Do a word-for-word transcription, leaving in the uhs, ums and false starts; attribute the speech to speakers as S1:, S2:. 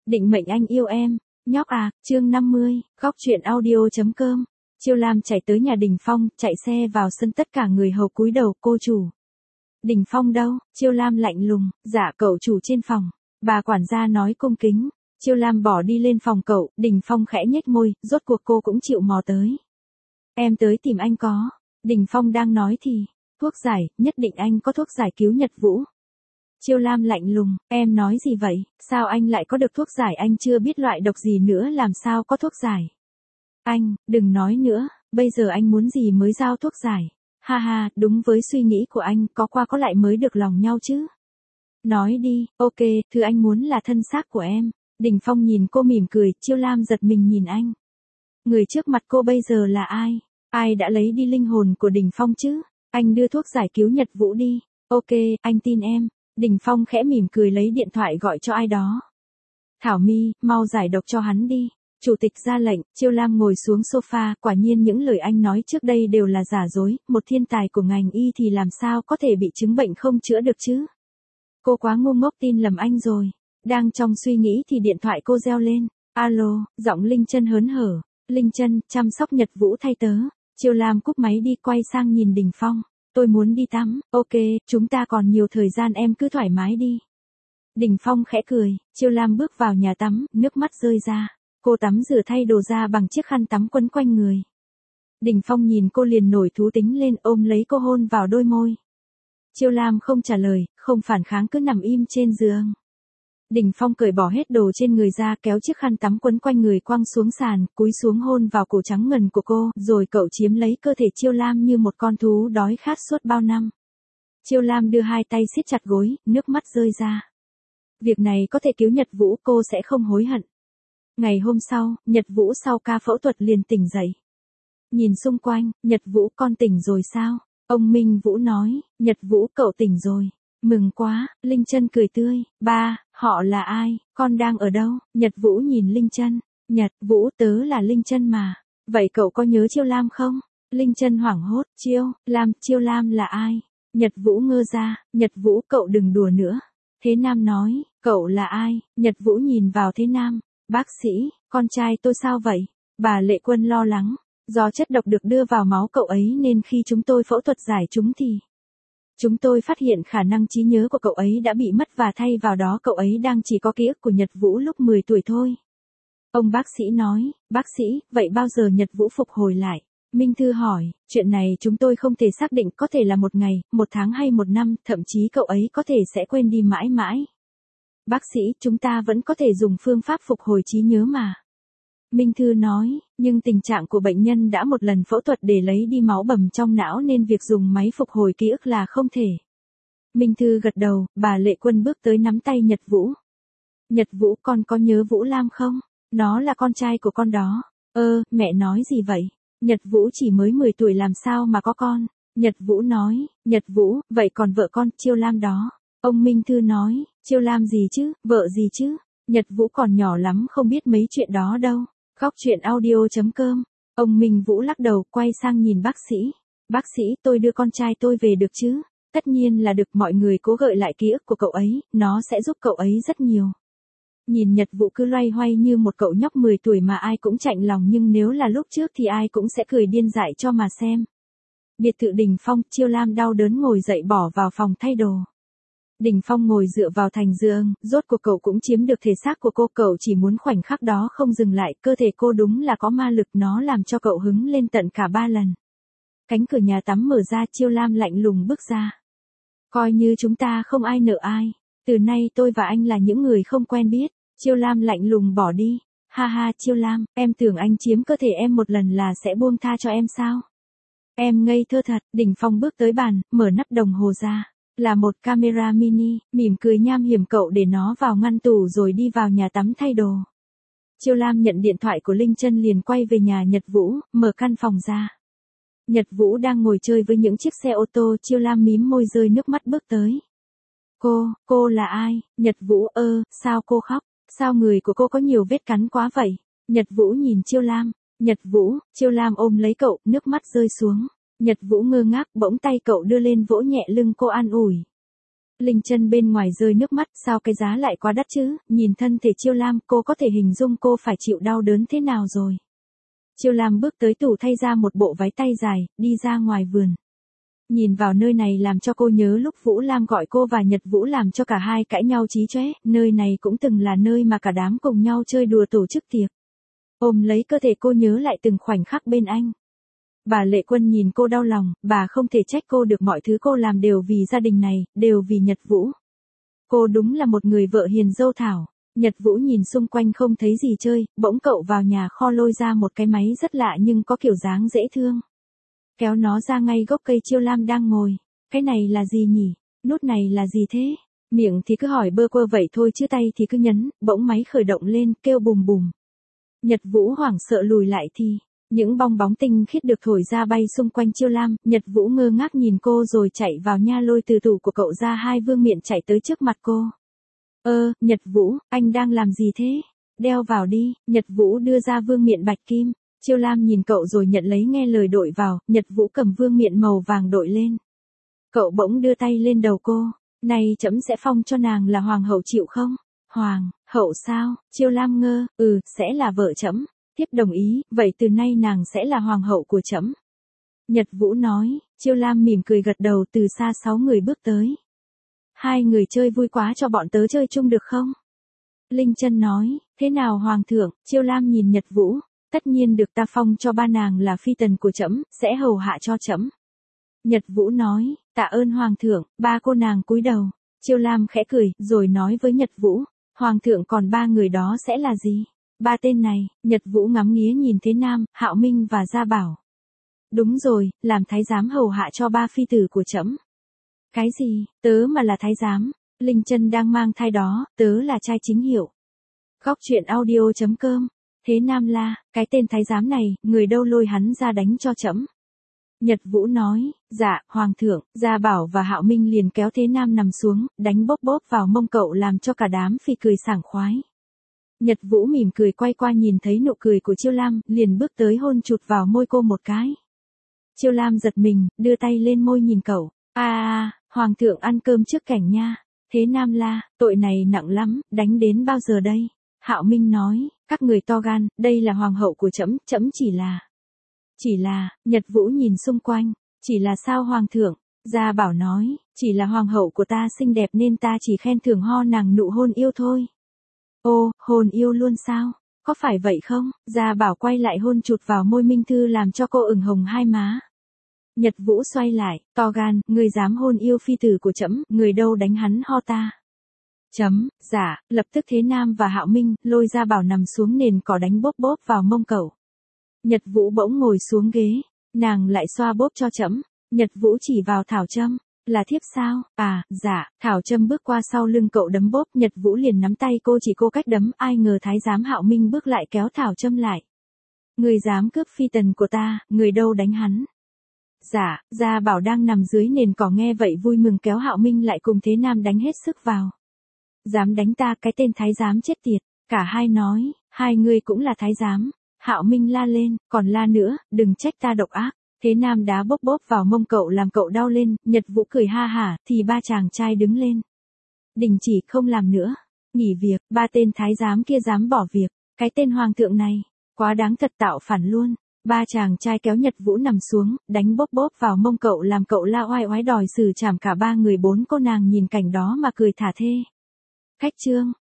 S1: Định mệnh anh yêu em. Nhóc à, chương năm mươi, góc truyện audio.com. Chiêu Lam chạy tới nhà Đình Phong, chạy xe vào sân, tất cả người hầu cúi đầu. Cô chủ. Đình Phong đâu? Chiêu Lam lạnh lùng. Dạ cậu chủ trên phòng. Bà quản gia nói cung kính. Chiêu Lam bỏ đi lên phòng cậu. Đình Phong khẽ nhếch môi, rốt cuộc cô cũng chịu mò tới. Em tới tìm anh có. Đình Phong đang nói thì. Thuốc giải, nhất định anh có thuốc giải cứu Nhật Vũ. Chiêu Lam lạnh lùng, em nói gì vậy, sao anh lại có được thuốc giải, anh chưa biết loại độc gì nữa làm sao có thuốc giải. Anh, đừng nói nữa, bây giờ anh muốn gì mới giao thuốc giải. Ha ha, đúng với suy nghĩ của anh, có qua có lại mới được lòng nhau chứ. Nói đi, ok, thứ anh muốn là thân xác của em. Đình Phong nhìn cô mỉm cười, Chiêu Lam giật mình nhìn anh. Người trước mặt cô bây giờ là ai? Ai đã lấy đi linh hồn của Đình Phong chứ? Anh đưa thuốc giải cứu Nhật Vũ đi. Ok, anh tin em. Đình Phong khẽ mỉm cười lấy điện thoại gọi cho ai đó. Thảo My, mau giải độc cho hắn đi. Chủ tịch ra lệnh. Chiêu Lam ngồi xuống sofa, quả nhiên những lời anh nói trước đây đều là giả dối, một thiên tài của ngành y thì làm sao có thể bị chứng bệnh không chữa được chứ. Cô quá ngu ngốc tin lầm anh rồi. Đang trong suy nghĩ thì điện thoại cô reo lên. Alo, giọng Linh Chân hớn hở. Linh Chân, chăm sóc Nhật Vũ thay tớ. Chiêu Lam cúp máy đi, quay sang nhìn Đình Phong. Tôi muốn đi tắm. Ok, chúng ta còn nhiều thời gian, em cứ thoải mái đi. Đình Phong khẽ cười. Chiêu Lam bước vào nhà tắm, nước mắt rơi ra. Cô tắm rửa thay đồ ra bằng chiếc khăn tắm quấn quanh người. Đình Phong nhìn cô liền nổi thú tính lên, ôm lấy cô hôn vào đôi môi. Chiêu Lam không trả lời, không phản kháng, cứ nằm im trên giường. Đình Phong cởi bỏ hết đồ trên người ra, kéo chiếc khăn tắm quấn quanh người quăng xuống sàn, cúi xuống hôn vào cổ trắng ngần của cô, rồi cậu chiếm lấy cơ thể Chiêu Lam như một con thú đói khát suốt bao năm. Chiêu Lam đưa hai tay siết chặt gối, nước mắt rơi ra. Việc này có thể cứu Nhật Vũ, cô sẽ không hối hận. Ngày hôm sau, Nhật Vũ sau ca phẫu thuật liền tỉnh dậy. Nhìn xung quanh, Nhật Vũ, con tỉnh rồi sao? Ông Minh Vũ nói, Nhật Vũ cậu tỉnh rồi. Mừng quá, Linh Chân cười tươi. Ba, họ là ai, con đang ở đâu? Nhật Vũ nhìn Linh Chân. Nhật Vũ, tớ là Linh Chân mà. Vậy cậu có nhớ Chiêu Lam không? Linh Chân hoảng hốt. Chiêu Lam, Chiêu Lam là ai? Nhật Vũ ngơ ra. Nhật Vũ, cậu đừng đùa nữa. Thế Nam nói, cậu là ai? Nhật Vũ nhìn vào Thế Nam. Bác sĩ, con trai tôi sao vậy? Bà Lệ Quân lo lắng. Do chất độc được đưa vào máu cậu ấy nên khi chúng tôi phẫu thuật giải chúng thì chúng tôi phát hiện khả năng trí nhớ của cậu ấy đã bị mất và thay vào đó cậu ấy đang chỉ có ký ức của Nhật Vũ lúc mười tuổi thôi. Ông bác sĩ nói, bác sĩ, vậy bao giờ Nhật Vũ phục hồi lại? Minh Thư hỏi, chuyện này chúng tôi không thể xác định, có thể là một ngày, một tháng hay một năm, thậm chí cậu ấy có thể sẽ quên đi mãi mãi. Bác sĩ, chúng ta vẫn có thể dùng phương pháp phục hồi trí nhớ mà. Minh Thư nói, nhưng tình trạng của bệnh nhân đã một lần phẫu thuật để lấy đi máu bầm trong não nên việc dùng máy phục hồi ký ức là không thể. Minh Thư gật đầu, bà Lệ Quân bước tới nắm tay Nhật Vũ. Nhật Vũ, con có nhớ Vũ Lam không? Nó là con trai của con đó. Ơ, mẹ nói gì vậy? Nhật Vũ chỉ mới mười tuổi làm sao mà có con? Nhật Vũ nói, Nhật Vũ, vậy còn vợ con, Chiêu Lam đó? Ông Minh Thư nói, Chiêu Lam gì chứ, vợ gì chứ? Nhật Vũ còn nhỏ lắm không biết mấy chuyện đó đâu. Góc truyện audio.com. Ông Minh Vũ lắc đầu, quay sang nhìn bác sĩ. Bác sĩ, tôi đưa con trai tôi về được chứ? Tất nhiên là được, mọi người cố gợi lại ký ức của cậu ấy, nó sẽ giúp cậu ấy rất nhiều. Nhìn Nhật Vũ cứ loay hoay như một cậu nhóc mười tuổi mà ai cũng chạnh lòng, nhưng nếu là lúc trước thì ai cũng sẽ cười điên dại cho mà xem. Biệt thự Đình Phong, Chiêu Lam đau đớn ngồi dậy bỏ vào phòng thay đồ. Đình Phong ngồi dựa vào thành giường, rốt cuộc cậu cũng chiếm được thể xác của cô, cậu chỉ muốn khoảnh khắc đó không dừng lại, cơ thể cô đúng là có ma lực, nó làm cho cậu hứng lên tận cả ba lần. Cánh cửa nhà tắm mở ra, Chiêu Lam lạnh lùng bước ra. Coi như chúng ta không ai nợ ai, từ nay tôi và anh là những người không quen biết. Chiêu Lam lạnh lùng bỏ đi. Ha ha, Chiêu Lam, em tưởng anh chiếm cơ thể em một lần là sẽ buông tha cho em sao? Em ngây thơ thật. Đình Phong bước tới bàn, mở nắp đồng hồ ra. Là một camera mini, mỉm cười nham hiểm, cậu để nó vào ngăn tủ rồi đi vào nhà tắm thay đồ. Chiêu Lam nhận điện thoại của Linh Chân liền quay về nhà Nhật Vũ, mở căn phòng ra. Nhật Vũ đang ngồi chơi với những chiếc xe ô tô, Chiêu Lam mím môi rơi nước mắt bước tới. Cô, cô là ai? Nhật Vũ, ơ, sao cô khóc? Sao người của cô có nhiều vết cắn quá vậy? Nhật Vũ nhìn Chiêu Lam. Nhật Vũ, Chiêu Lam ôm lấy cậu, nước mắt rơi xuống. Nhật Vũ ngơ ngác, bỗng tay cậu đưa lên vỗ nhẹ lưng cô an ủi. Linh Chân bên ngoài rơi nước mắt, sao cái giá lại quá đắt chứ, nhìn thân thể Chiêu Lam, cô có thể hình dung cô phải chịu đau đớn thế nào rồi. Chiêu Lam bước tới tủ thay ra một bộ váy tay dài, đi ra ngoài vườn. Nhìn vào nơi này làm cho cô nhớ lúc Vũ Lam gọi cô và Nhật Vũ làm cho cả hai cãi nhau chí chóe, nơi này cũng từng là nơi mà cả đám cùng nhau chơi đùa tổ chức tiệc. Ôm lấy cơ thể cô nhớ lại từng khoảnh khắc bên anh. Bà Lệ Quân nhìn cô đau lòng, bà không thể trách cô được, mọi thứ cô làm đều vì gia đình này, đều vì Nhật Vũ. Cô đúng là một người vợ hiền dâu thảo. Nhật Vũ nhìn xung quanh không thấy gì chơi, bỗng cậu vào nhà kho lôi ra một cái máy rất lạ nhưng có kiểu dáng dễ thương. Kéo nó ra ngay gốc cây Chiêu Lam đang ngồi. Cái này là gì nhỉ? Nút này là gì thế? Miệng thì cứ hỏi bơ quơ vậy thôi chứ tay thì cứ nhấn, bỗng máy khởi động lên, kêu bùm bùm. Nhật Vũ hoảng sợ lùi lại thì, những bong bóng tinh khiết được thổi ra bay xung quanh Chiêu Lam, Nhật Vũ ngơ ngác nhìn cô rồi chạy vào nha lôi từ tủ của cậu ra hai vương miện chạy tới trước mặt cô. Ơ, Nhật Vũ, anh đang làm gì thế? Đeo vào đi, Nhật Vũ đưa ra vương miện bạch kim. Chiêu Lam nhìn cậu rồi nhận lấy nghe lời đội vào, Nhật Vũ cầm vương miện màu vàng đội lên. Cậu bỗng đưa tay lên đầu cô, này trẫm sẽ phong cho nàng là hoàng hậu chịu không? Hoàng, hậu sao? Chiêu Lam ngơ, ừ, sẽ là vợ trẫm. Tiếp đồng ý, vậy từ nay nàng sẽ là hoàng hậu của trẫm. Nhật Vũ nói, Chiêu Lam mỉm cười gật đầu, từ xa sáu người bước tới. Hai người chơi vui quá cho bọn tớ chơi chung được không? Linh Chân nói, thế nào hoàng thượng? Chiêu Lam nhìn Nhật Vũ, tất nhiên được ta phong cho ba nàng là phi tần của trẫm, sẽ hầu hạ cho trẫm. Nhật Vũ nói, tạ ơn hoàng thượng, ba cô nàng cúi đầu. Chiêu Lam khẽ cười, rồi nói với Nhật Vũ, hoàng thượng còn ba người đó sẽ là gì? Ba tên này, Nhật Vũ ngắm nghía nhìn Thế Nam, Hạo Minh và Gia Bảo. Đúng rồi, làm thái giám hầu hạ cho ba phi tử của trẫm. Cái gì, tớ mà là thái giám? Linh Chân đang mang thai đó, tớ là trai chính hiệu. Góc truyện audio chấm com. Thế Nam la, cái tên thái giám này, người đâu lôi hắn ra đánh cho trẫm. Nhật Vũ nói, dạ, hoàng thượng. Gia Bảo và Hạo Minh liền kéo Thế Nam nằm xuống, đánh bóp bóp vào mông cậu làm cho cả đám phi cười sảng khoái. Nhật Vũ mỉm cười quay qua nhìn thấy nụ cười của Chiêu Lam, liền bước tới hôn chụt vào môi cô một cái. Chiêu Lam giật mình, đưa tay lên môi nhìn cậu. À à, hoàng thượng ăn cơm trước cảnh nha. Thế Nam la, tội này nặng lắm, đánh đến bao giờ đây? Hạo Minh nói, các người to gan, đây là hoàng hậu của trẫm, trẫm chỉ là... Chỉ là, Nhật Vũ nhìn xung quanh, chỉ là sao hoàng thượng? Gia Bảo nói, chỉ là hoàng hậu của ta xinh đẹp nên ta chỉ khen thưởng ho nàng nụ hôn yêu thôi. Ô, hôn yêu luôn sao? Có phải vậy không? Gia Bảo quay lại hôn chụt vào môi Minh Thư làm cho cô ửng hồng hai má. Nhật Vũ xoay lại, to gan, người dám hôn yêu phi tử của trẫm, người đâu đánh hắn ho ta. Chấm, dạ, lập tức Thế Nam và Hạo Minh lôi Gia Bảo nằm xuống nền cỏ đánh bóp bóp vào mông cậu. Nhật Vũ bỗng ngồi xuống ghế, nàng lại xoa bóp cho trẫm. Nhật Vũ chỉ vào Thảo Trâm, là thiếp sao? À, dạ. Thảo Trâm bước qua sau lưng cậu đấm bóp, Nhật Vũ liền nắm tay cô chỉ cô cách đấm, ai ngờ thái giám Hạo Minh bước lại kéo Thảo Trâm lại. Người dám cướp phi tần của ta, người đâu đánh hắn? Dạ, Gia Bảo đang nằm dưới nền cỏ nghe vậy vui mừng kéo Hạo Minh lại cùng Thế Nam đánh hết sức vào. Dám đánh ta, cái tên thái giám chết tiệt. Cả hai nói, hai người cũng là thái giám. Hạo Minh la lên, còn la nữa, đừng trách ta độc ác. Thế Nam đá bóp bóp vào mông cậu làm cậu đau lên, Nhật Vũ cười ha hả, thì ba chàng trai đứng lên. Đình chỉ, không làm nữa. Nghỉ việc, ba tên thái giám kia dám bỏ việc. Cái tên hoàng thượng này, quá đáng thật, tạo phản luôn. Ba chàng trai kéo Nhật Vũ nằm xuống, đánh bóp bóp vào mông cậu làm cậu la oai oái đòi xử trảm cả ba người bốn cô nàng nhìn cảnh đó mà cười thả thê. Khách trương,